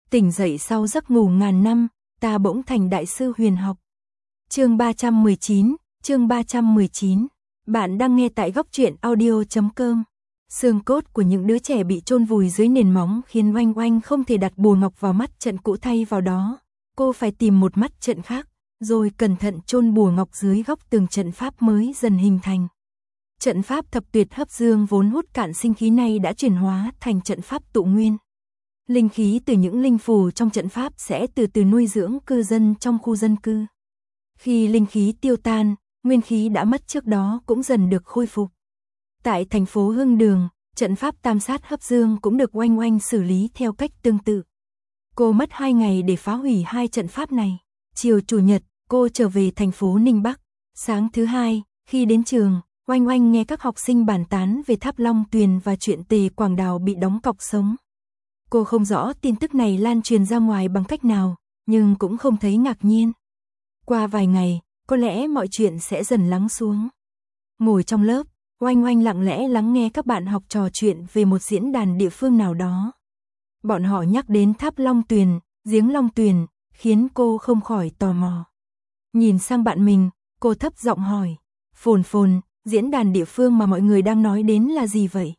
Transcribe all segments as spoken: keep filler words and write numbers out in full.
Tỉnh dậy sau giấc ngủ ngàn năm, ta bỗng thành đại sư huyền học. Chương ba trăm mười chín, chương ba trăm mười chín. Bạn đang nghe tại góc truyện audio chấm com. Xương cốt của những đứa trẻ bị chôn vùi dưới nền móng khiến Oanh Oanh không thể đặt bùa ngọc vào mắt trận cũ thay vào đó. Cô phải tìm một mắt trận khác, rồi cẩn thận chôn bùa ngọc dưới góc tường trận pháp mới dần hình thành. Trận pháp thập tuyệt hấp dương vốn hút cạn sinh khí này đã chuyển hóa thành trận pháp tụ nguyên. Linh khí từ những linh phù trong trận pháp sẽ từ từ nuôi dưỡng cư dân trong khu dân cư. Khi linh khí tiêu tan, nguyên khí đã mất trước đó cũng dần được khôi phục. Tại thành phố Hưng Đường, trận pháp tam sát hấp dương cũng được Oanh Oanh xử lý theo cách tương tự. Cô mất hai ngày để phá hủy hai trận pháp này. Chiều Chủ nhật, cô trở về thành phố Ninh Bắc. Sáng thứ hai, khi đến trường, Oanh Oanh nghe các học sinh bàn tán về Tháp Long Tuyền và chuyện Tề Quảng Đào bị đóng cọc sống. Cô không rõ tin tức này lan truyền ra ngoài bằng cách nào, nhưng cũng không thấy ngạc nhiên. Qua vài ngày, có lẽ mọi chuyện sẽ dần lắng xuống. Ngồi trong lớp, Oanh Oanh lặng lẽ lắng nghe các bạn học trò chuyện về một diễn đàn địa phương nào đó. Bọn họ nhắc đến Tháp Long Tuyền, giếng Long Tuyền, khiến cô không khỏi tò mò. Nhìn sang bạn mình, cô thấp giọng hỏi, Phồn Phồn, diễn đàn địa phương mà mọi người đang nói đến là gì vậy?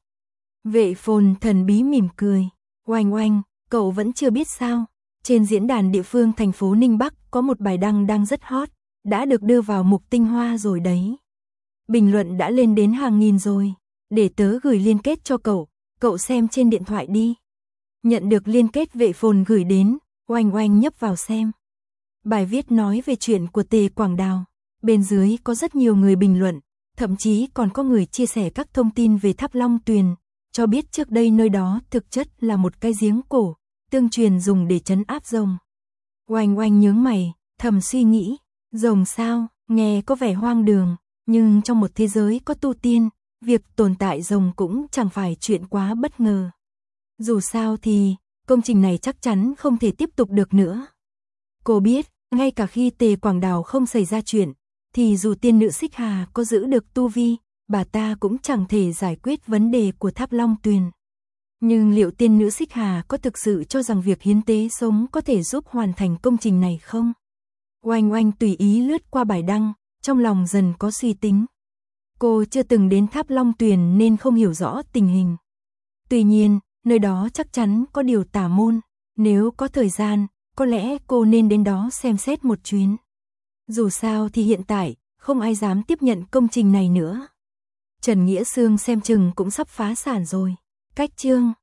Vệ Phồn thần bí mỉm cười, Oanh Oanh, cậu vẫn chưa biết sao? Trên diễn đàn địa phương thành phố Ninh Bắc có một bài đăng đang rất hot, đã được đưa vào mục tinh hoa rồi đấy. Bình luận đã lên đến hàng nghìn rồi, để tớ gửi liên kết cho cậu, cậu xem trên điện thoại đi. Nhận được liên kết Vệ Phồn gửi đến, Oanh Oanh nhấp vào xem. Bài viết nói về chuyện của Tề Quảng Đào, bên dưới có rất nhiều người bình luận, thậm chí còn có người chia sẻ các thông tin về Tháp Long Tuyền, cho biết trước đây nơi đó thực chất là một cái giếng cổ, tương truyền dùng để trấn áp rồng. Oanh Oanh nhướng mày, thầm suy nghĩ, rồng sao, nghe có vẻ hoang đường, nhưng trong một thế giới có tu tiên, việc tồn tại rồng cũng chẳng phải chuyện quá bất ngờ. Dù sao thì, công trình này chắc chắn không thể tiếp tục được nữa. Cô biết, ngay cả khi Tề Quảng Đào không xảy ra chuyện, thì dù tiên nữ Xích Hà có giữ được tu vi, bà ta cũng chẳng thể giải quyết vấn đề của Tháp Long Tuyền. Nhưng liệu tiên nữ Xích Hà có thực sự cho rằng việc hiến tế sống có thể giúp hoàn thành công trình này không? Oanh Oanh tùy ý lướt qua bài đăng, trong lòng dần có suy tính. Cô chưa từng đến Tháp Long Tuyền nên không hiểu rõ tình hình. Tuy nhiên, nơi đó chắc chắn có điều tà môn, nếu có thời gian, có lẽ cô nên đến đó xem xét một chuyến. Dù sao thì hiện tại, không ai dám tiếp nhận công trình này nữa. Trần Nghĩa Xương xem chừng cũng sắp phá sản rồi. Cách chương